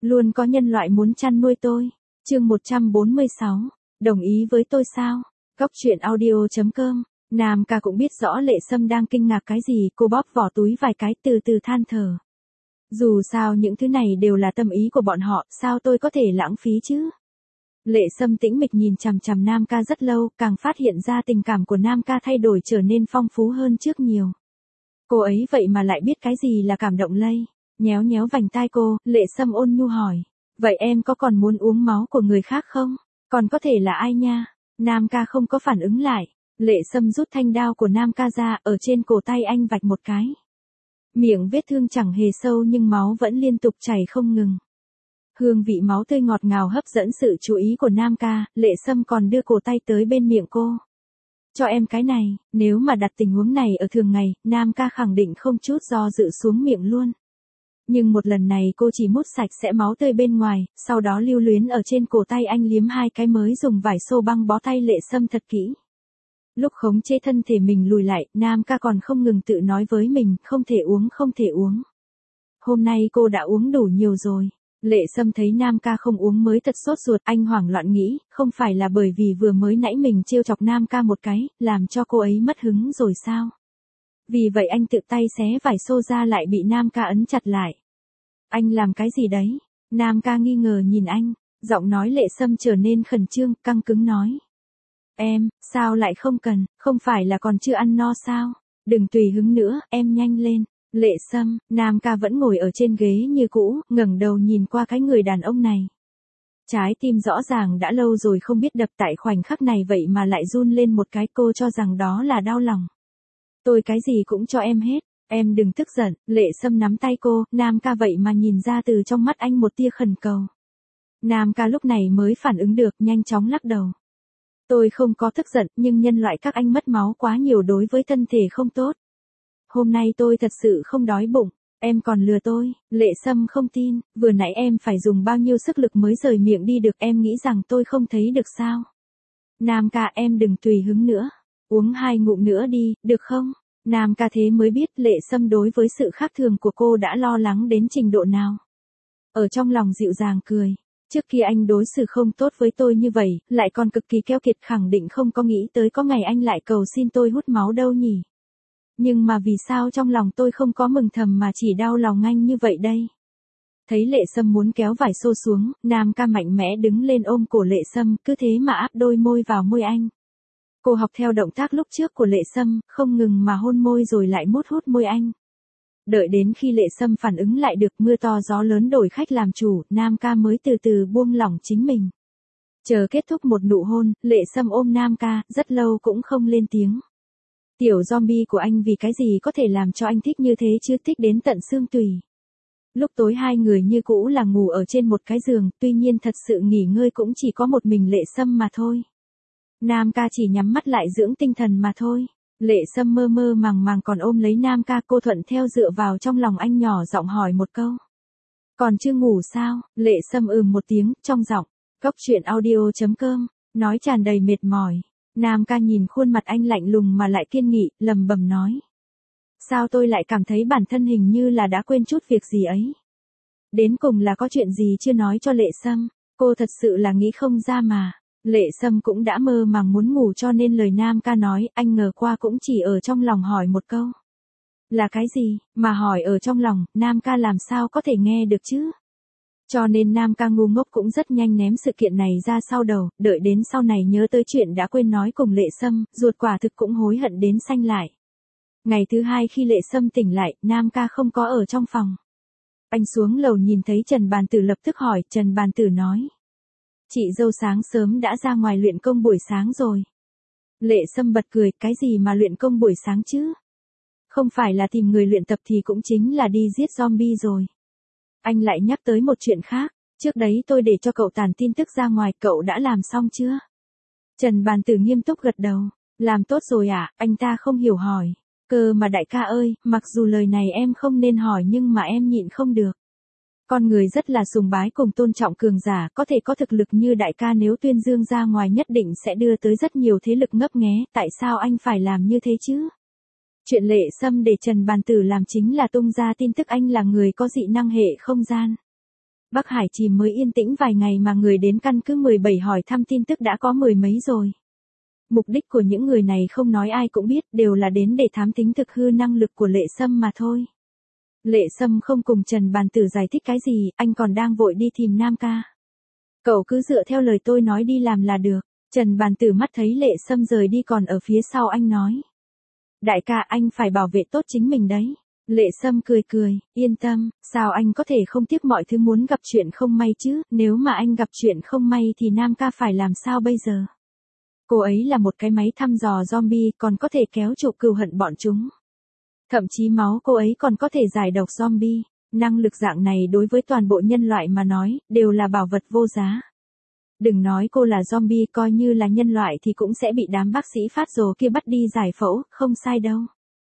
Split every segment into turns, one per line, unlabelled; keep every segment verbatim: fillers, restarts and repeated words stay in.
Luôn có nhân loại muốn chăn nuôi tôi. Chương một trăm bốn mươi sáu. Đồng ý với tôi sao? Góc truyện audio chấm com. Nam ca cũng biết rõ Lệ Sâm đang kinh ngạc cái gì, cô bóp vỏ túi vài cái từ từ than thở. Dù sao những thứ này đều là tâm ý của bọn họ, sao tôi có thể lãng phí chứ? Lệ Sâm tĩnh mịch nhìn chằm chằm Nam ca rất lâu, càng phát hiện ra tình cảm của Nam ca thay đổi trở nên phong phú hơn trước nhiều. Cô ấy vậy mà lại biết cái gì là cảm động lây. Nhéo nhéo vành tai cô, Lệ Sâm ôn nhu hỏi. Vậy em có còn muốn uống máu của người khác không? Còn có thể là ai nha? Nam ca không có phản ứng lại. Lệ Sâm rút thanh đao của Nam ca ra, ở trên cổ tay anh vạch một cái. Miệng vết thương chẳng hề sâu nhưng máu vẫn liên tục chảy không ngừng. Hương vị máu tươi ngọt ngào hấp dẫn sự chú ý của Nam ca, Lệ Sâm còn đưa cổ tay tới bên miệng cô. Cho em cái này, nếu mà đặt tình huống này ở thường ngày, Nam ca khẳng định không chút do dự xuống miệng luôn. Nhưng một lần này cô chỉ mút sạch sẽ máu tươi bên ngoài, sau đó lưu luyến ở trên cổ tay anh liếm hai cái mới dùng vải xô băng bó tay Lệ Sâm thật kỹ. Lúc khống chế thân thể mình lùi lại, Nam ca còn không ngừng tự nói với mình, không thể uống không thể uống. Hôm nay cô đã uống đủ nhiều rồi. Lệ Sâm thấy Nam ca không uống mới thật sốt ruột, anh hoảng loạn nghĩ, không phải là bởi vì vừa mới nãy mình trêu chọc Nam ca một cái, làm cho cô ấy mất hứng rồi sao? Vì vậy anh tự tay xé vải xô ra lại bị Nam ca ấn chặt lại. Anh làm cái gì đấy? Nam ca nghi ngờ nhìn anh, giọng nói Lệ Sâm trở nên khẩn trương, căng cứng nói. Em, sao lại không cần, không phải là còn chưa ăn no sao? Đừng tùy hứng nữa, em nhanh lên. Lệ Sâm, Nam ca vẫn ngồi ở trên ghế như cũ, ngẩng đầu nhìn qua cái người đàn ông này. Trái tim rõ ràng đã lâu rồi không biết đập tại khoảnh khắc này vậy mà lại run lên một cái, cô cho rằng đó là đau lòng. Tôi cái gì cũng cho em hết, em đừng tức giận. Lệ Sâm nắm tay cô, Nam ca vậy mà nhìn ra từ trong mắt anh một tia khẩn cầu. Nam ca lúc này mới phản ứng được, nhanh chóng lắc đầu. Tôi không có tức giận, nhưng nhân loại các anh mất máu quá nhiều đối với thân thể không tốt. Hôm nay tôi thật sự không đói bụng, em còn lừa tôi. Lệ Sâm không tin, vừa nãy em phải dùng bao nhiêu sức lực mới rời miệng đi được, em nghĩ rằng tôi không thấy được sao? Nam ca, em đừng tùy hứng nữa, uống hai ngụm nữa đi, được không? Nam ca thế mới biết Lệ Sâm đối với sự khác thường của cô đã lo lắng đến trình độ nào. Ở trong lòng dịu dàng cười. Trước khi anh đối xử không tốt với tôi như vậy, lại còn cực kỳ keo kiệt, khẳng định không có nghĩ tới có ngày anh lại cầu xin tôi hút máu đâu nhỉ. Nhưng mà vì sao trong lòng tôi không có mừng thầm mà chỉ đau lòng anh như vậy đây? Thấy Lệ Sâm muốn kéo vải xô xuống, Nam ca mạnh mẽ đứng lên ôm cổ Lệ Sâm, cứ thế mà áp đôi môi vào môi anh. Cô học theo động tác lúc trước của Lệ Sâm, không ngừng mà hôn môi rồi lại mút hút môi anh. Đợi đến khi Lệ Sâm phản ứng lại được, mưa to gió lớn đổi khách làm chủ, Nam ca mới từ từ buông lỏng chính mình. Chờ kết thúc một nụ hôn, Lệ Sâm ôm Nam ca, rất lâu cũng không lên tiếng. Tiểu zombie của anh vì cái gì có thể làm cho anh thích như thế chứ, thích đến tận xương tủy. Lúc tối hai người như cũ là ngủ ở trên một cái giường, tuy nhiên thật sự nghỉ ngơi cũng chỉ có một mình Lệ Sâm mà thôi. Nam ca chỉ nhắm mắt lại dưỡng tinh thần mà thôi. Lệ Sâm mơ mơ màng màng còn ôm lấy Nam ca, cô thuận theo dựa vào trong lòng anh, nhỏ giọng hỏi một câu. Còn chưa ngủ sao? Lệ Sâm ừm một tiếng, trong giọng. Góc truyện audio chấm com, nói tràn đầy mệt mỏi. Nam ca nhìn khuôn mặt anh lạnh lùng mà lại kiên nghị, lầm bầm nói. Sao tôi lại cảm thấy bản thân hình như là đã quên chút việc gì ấy? Đến cùng là có chuyện gì chưa nói cho Lệ Sâm? Cô thật sự là nghĩ không ra mà. Lệ Sâm cũng đã mơ màng muốn ngủ cho nên lời Nam ca nói, anh ngờ qua cũng chỉ ở trong lòng hỏi một câu. Là cái gì, mà hỏi ở trong lòng, Nam ca làm sao có thể nghe được chứ? Cho nên Nam ca ngu ngốc cũng rất nhanh ném sự kiện này ra sau đầu, đợi đến sau này nhớ tới chuyện đã quên nói cùng Lệ Sâm, ruột quả thực cũng hối hận đến xanh lại. Ngày thứ hai khi Lệ Sâm tỉnh lại, Nam ca không có ở trong phòng. Anh xuống lầu nhìn thấy Trần Bàn Tử lập tức hỏi, Trần Bàn Tử nói. Chị dâu sáng sớm đã ra ngoài luyện công buổi sáng rồi. Lệ Sâm bật cười, cái gì mà luyện công buổi sáng chứ? Không phải là tìm người luyện tập thì cũng chính là đi giết zombie rồi. Anh lại nhắc tới một chuyện khác, trước đấy tôi để cho cậu tản tin tức ra ngoài, cậu đã làm xong chưa? Trần Bàn Tử nghiêm túc gật đầu, làm tốt rồi à, anh ta không hiểu hỏi. Cơ mà đại ca ơi, mặc dù lời này em không nên hỏi nhưng mà em nhịn không được. Con người rất là sùng bái cùng tôn trọng cường giả, có thể có thực lực như đại ca nếu tuyên dương ra ngoài nhất định sẽ đưa tới rất nhiều thế lực ngấp nghé, tại sao anh phải làm như thế chứ? Chuyện Lệ Sâm để Trần Bàn Tử làm chính là tung ra tin tức anh là người có dị năng hệ không gian. Bắc Hải chìm mới yên tĩnh vài ngày mà người đến căn cứ mười bảy hỏi thăm tin tức đã có mười mấy rồi. Mục đích của những người này không nói ai cũng biết, đều là đến để thám tính thực hư năng lực của Lệ Sâm mà thôi. Lệ Sâm không cùng Trần Bàn Tử giải thích cái gì, anh còn đang vội đi tìm Nam ca. Cậu cứ dựa theo lời tôi nói đi làm là được. Trần Bàn Tử mắt thấy Lệ Sâm rời đi còn ở phía sau anh nói. Đại ca, anh phải bảo vệ tốt chính mình đấy. Lệ Sâm cười cười, yên tâm, sao anh có thể không tiếc mọi thứ muốn gặp chuyện không may chứ, nếu mà anh gặp chuyện không may thì Nam ca phải làm sao bây giờ? Cô ấy là một cái máy thăm dò zombie, còn có thể kéo trụ cừu hận bọn chúng. Thậm chí máu cô ấy còn có thể giải độc zombie, năng lực dạng này đối với toàn bộ nhân loại mà nói, đều là bảo vật vô giá. Đừng nói cô là zombie, coi như là nhân loại thì cũng sẽ bị đám bác sĩ phát rồ kia bắt đi giải phẫu, không sai đâu.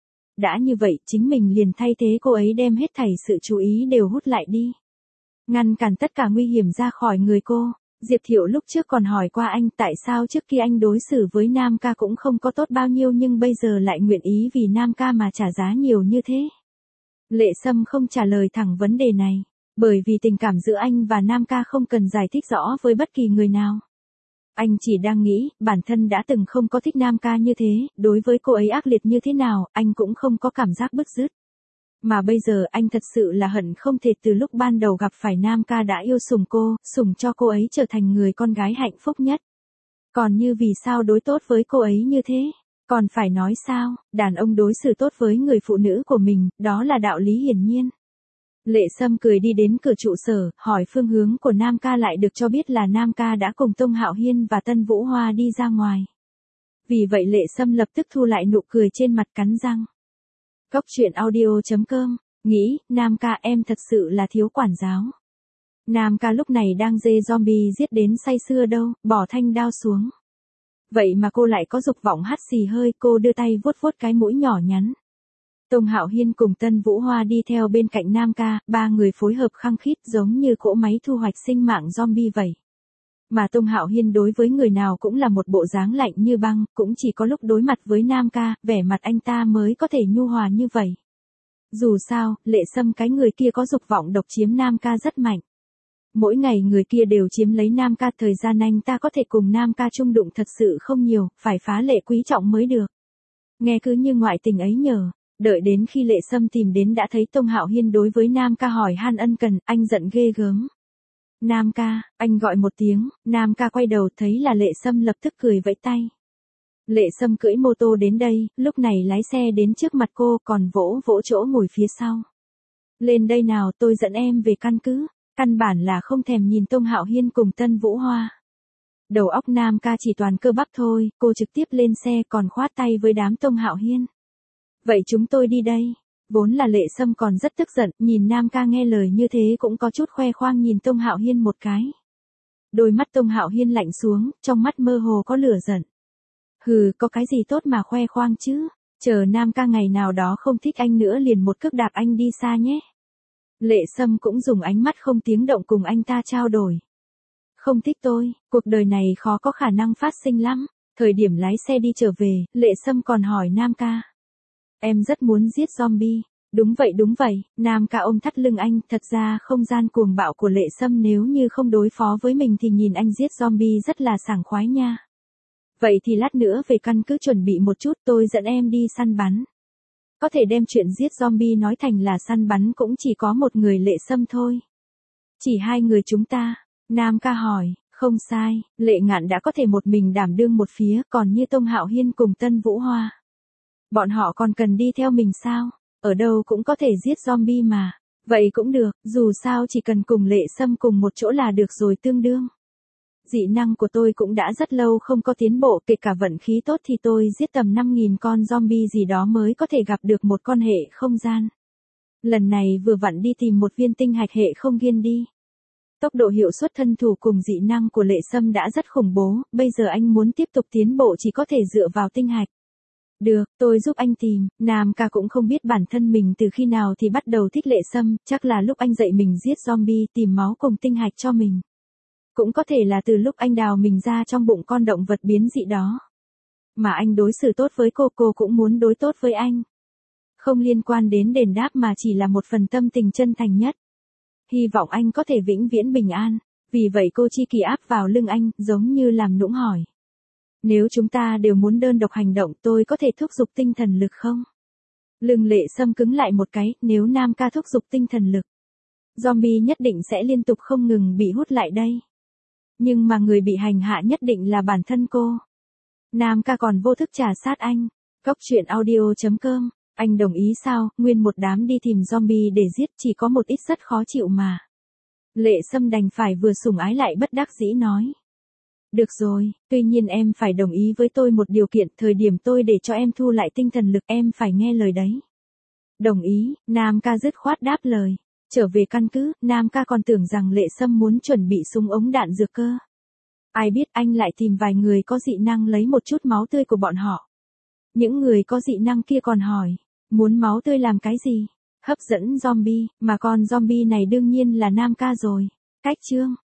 Đã như vậy, chính mình liền thay thế cô ấy đem hết thảy sự chú ý đều hút lại đi. Ngăn cản tất cả nguy hiểm ra khỏi người cô. Diệp Thiệu lúc trước còn hỏi qua anh tại sao trước khi anh đối xử với Nam ca cũng không có tốt bao nhiêu nhưng bây giờ lại nguyện ý vì Nam ca mà trả giá nhiều như thế. Lệ Sâm không trả lời thẳng vấn đề này, bởi vì tình cảm giữa anh và Nam ca không cần giải thích rõ với bất kỳ người nào. Anh chỉ đang nghĩ, bản thân đã từng không có thích Nam ca như thế, đối với cô ấy ác liệt như thế nào, anh cũng không có cảm giác bứt rứt. Mà bây giờ anh thật sự là hận không thể từ lúc ban đầu gặp phải Nam ca đã yêu sủng cô, sủng cho cô ấy trở thành người con gái hạnh phúc nhất. Còn như vì sao đối tốt với cô ấy như thế? Còn phải nói sao, đàn ông đối xử tốt với người phụ nữ của mình, đó là đạo lý hiển nhiên. Lệ Sâm cười đi đến cửa trụ sở, hỏi phương hướng của Nam ca lại được cho biết là Nam ca đã cùng Tông Hạo Hiên và Tân Vũ Hoa đi ra ngoài. Vì vậy Lệ Sâm lập tức thu lại nụ cười trên mặt cắn răng. Góc truyện audio chấm com, nghĩ, Nam ca em thật sự là thiếu quản giáo. Nam ca lúc này đang dê zombie giết đến say sưa đâu, bỏ thanh đao xuống. Vậy mà cô lại có dục vọng hắt xì hơi, cô đưa tay vuốt vuốt cái mũi nhỏ nhắn. Tông Hạo Hiên cùng Tân Vũ Hoa đi theo bên cạnh Nam ca, ba người phối hợp khăng khít giống như cỗ máy thu hoạch sinh mạng zombie vậy. Mà Tông Hạo Hiên đối với người nào cũng là một bộ dáng lạnh như băng, cũng chỉ có lúc đối mặt với Nam ca, vẻ mặt anh ta mới có thể nhu hòa như vậy. Dù sao, Lệ Sâm cái người kia có dục vọng độc chiếm Nam ca rất mạnh. Mỗi ngày người kia đều chiếm lấy Nam ca, thời gian anh ta có thể cùng Nam ca chung đụng thật sự không nhiều, phải phá lệ quý trọng mới được. Nghe cứ như ngoại tình ấy nhờ. Đợi đến khi Lệ Sâm tìm đến đã thấy Tông Hạo Hiên đối với Nam ca hỏi han ân cần, anh giận ghê gớm. Nam ca, anh gọi một tiếng, Nam ca quay đầu thấy là Lệ Sâm lập tức cười vẫy tay. Lệ Sâm cưỡi mô tô đến đây, lúc này lái xe đến trước mặt cô còn vỗ vỗ chỗ ngồi phía sau. Lên đây nào, tôi dẫn em về căn cứ, căn bản là không thèm nhìn Tông Hạo Hiên cùng Tân Vũ Hoa. Đầu óc Nam ca chỉ toàn cơ bắp thôi, cô trực tiếp lên xe còn khoát tay với đám Tông Hạo Hiên. Vậy chúng tôi đi đây. Vốn là Lệ Sâm còn rất tức giận, nhìn Nam ca nghe lời như thế cũng có chút khoe khoang nhìn Tông Hạo Hiên một cái. Đôi mắt Tông Hạo Hiên lạnh xuống, trong mắt mơ hồ có lửa giận. Hừ, có cái gì tốt mà khoe khoang chứ, chờ Nam ca ngày nào đó không thích anh nữa liền một cước đạp anh đi xa nhé. Lệ Sâm cũng dùng ánh mắt không tiếng động cùng anh ta trao đổi. Không thích tôi, cuộc đời này khó có khả năng phát sinh lắm. Thời điểm lái xe đi trở về, Lệ Sâm còn hỏi Nam ca. Em rất muốn giết zombie. Đúng vậy đúng vậy, Nam ca ôm thắt lưng anh, thật ra không gian cuồng bạo của Lệ Sâm nếu như không đối phó với mình thì nhìn anh giết zombie rất là sảng khoái nha. Vậy thì lát nữa về căn cứ chuẩn bị một chút, tôi dẫn em đi săn bắn. Có thể đem chuyện giết zombie nói thành là săn bắn cũng chỉ có một người Lệ Sâm thôi. Chỉ hai người chúng ta, Nam ca hỏi, không sai, Lệ Ngạn đã có thể một mình đảm đương một phía, còn như Tông Hạo Hiên cùng Tân Vũ Hoa. Bọn họ còn cần đi theo mình sao? Ở đâu cũng có thể giết zombie mà. Vậy cũng được, dù sao chỉ cần cùng Lệ Sâm cùng một chỗ là được rồi tương đương. Dị năng của tôi cũng đã rất lâu không có tiến bộ, kể cả vận khí tốt thì tôi giết tầm năm nghìn con zombie gì đó mới có thể gặp được một con hệ không gian. Lần này vừa vặn đi tìm một viên tinh hạch hệ không gian đi. Tốc độ hiệu suất thân thủ cùng dị năng của Lệ Sâm đã rất khủng bố, bây giờ anh muốn tiếp tục tiến bộ chỉ có thể dựa vào tinh hạch. Được, tôi giúp anh tìm. Nam ca cũng không biết bản thân mình từ khi nào thì bắt đầu thích Lệ Sâm, chắc là lúc anh dạy mình giết zombie tìm máu cùng tinh hạch cho mình. Cũng có thể là từ lúc anh đào mình ra trong bụng con động vật biến dị đó. Mà anh đối xử tốt với cô, cô cũng muốn đối tốt với anh. Không liên quan đến đền đáp mà chỉ là một phần tâm tình chân thành nhất. hy vọng anh có thể vĩnh viễn bình an. Vì vậy cô Chi Kỳ áp vào lưng anh, giống như làm nũng hỏi. Nếu chúng ta đều muốn đơn độc hành động, tôi có thể thúc giục tinh thần lực không? Lưng Lệ Sâm cứng lại một cái, nếu Nam ca thúc giục tinh thần lực, zombie nhất định sẽ liên tục không ngừng bị hút lại đây. Nhưng mà người bị hành hạ nhất định là bản thân cô. Nam ca còn vô thức trà sát anh. Cóc truyện audio chấm com, anh đồng ý sao? Nguyên một đám đi tìm zombie để giết, chỉ có một ít rất khó chịu mà. Lệ Sâm đành phải vừa sủng ái lại bất đắc dĩ nói. Được rồi, tuy nhiên em phải đồng ý với tôi một điều kiện, thời điểm tôi để cho em thu lại tinh thần lực em phải nghe lời đấy. Đồng ý, Nam ca dứt khoát đáp lời. Trở về căn cứ, Nam ca còn tưởng rằng Lệ Sâm muốn chuẩn bị súng ống đạn dược cơ. Ai biết anh lại tìm vài người có dị năng lấy một chút máu tươi của bọn họ. Những người có dị năng kia còn hỏi, muốn máu tươi làm cái gì? Hấp dẫn zombie, mà con zombie này đương nhiên là Nam ca rồi. Cách chương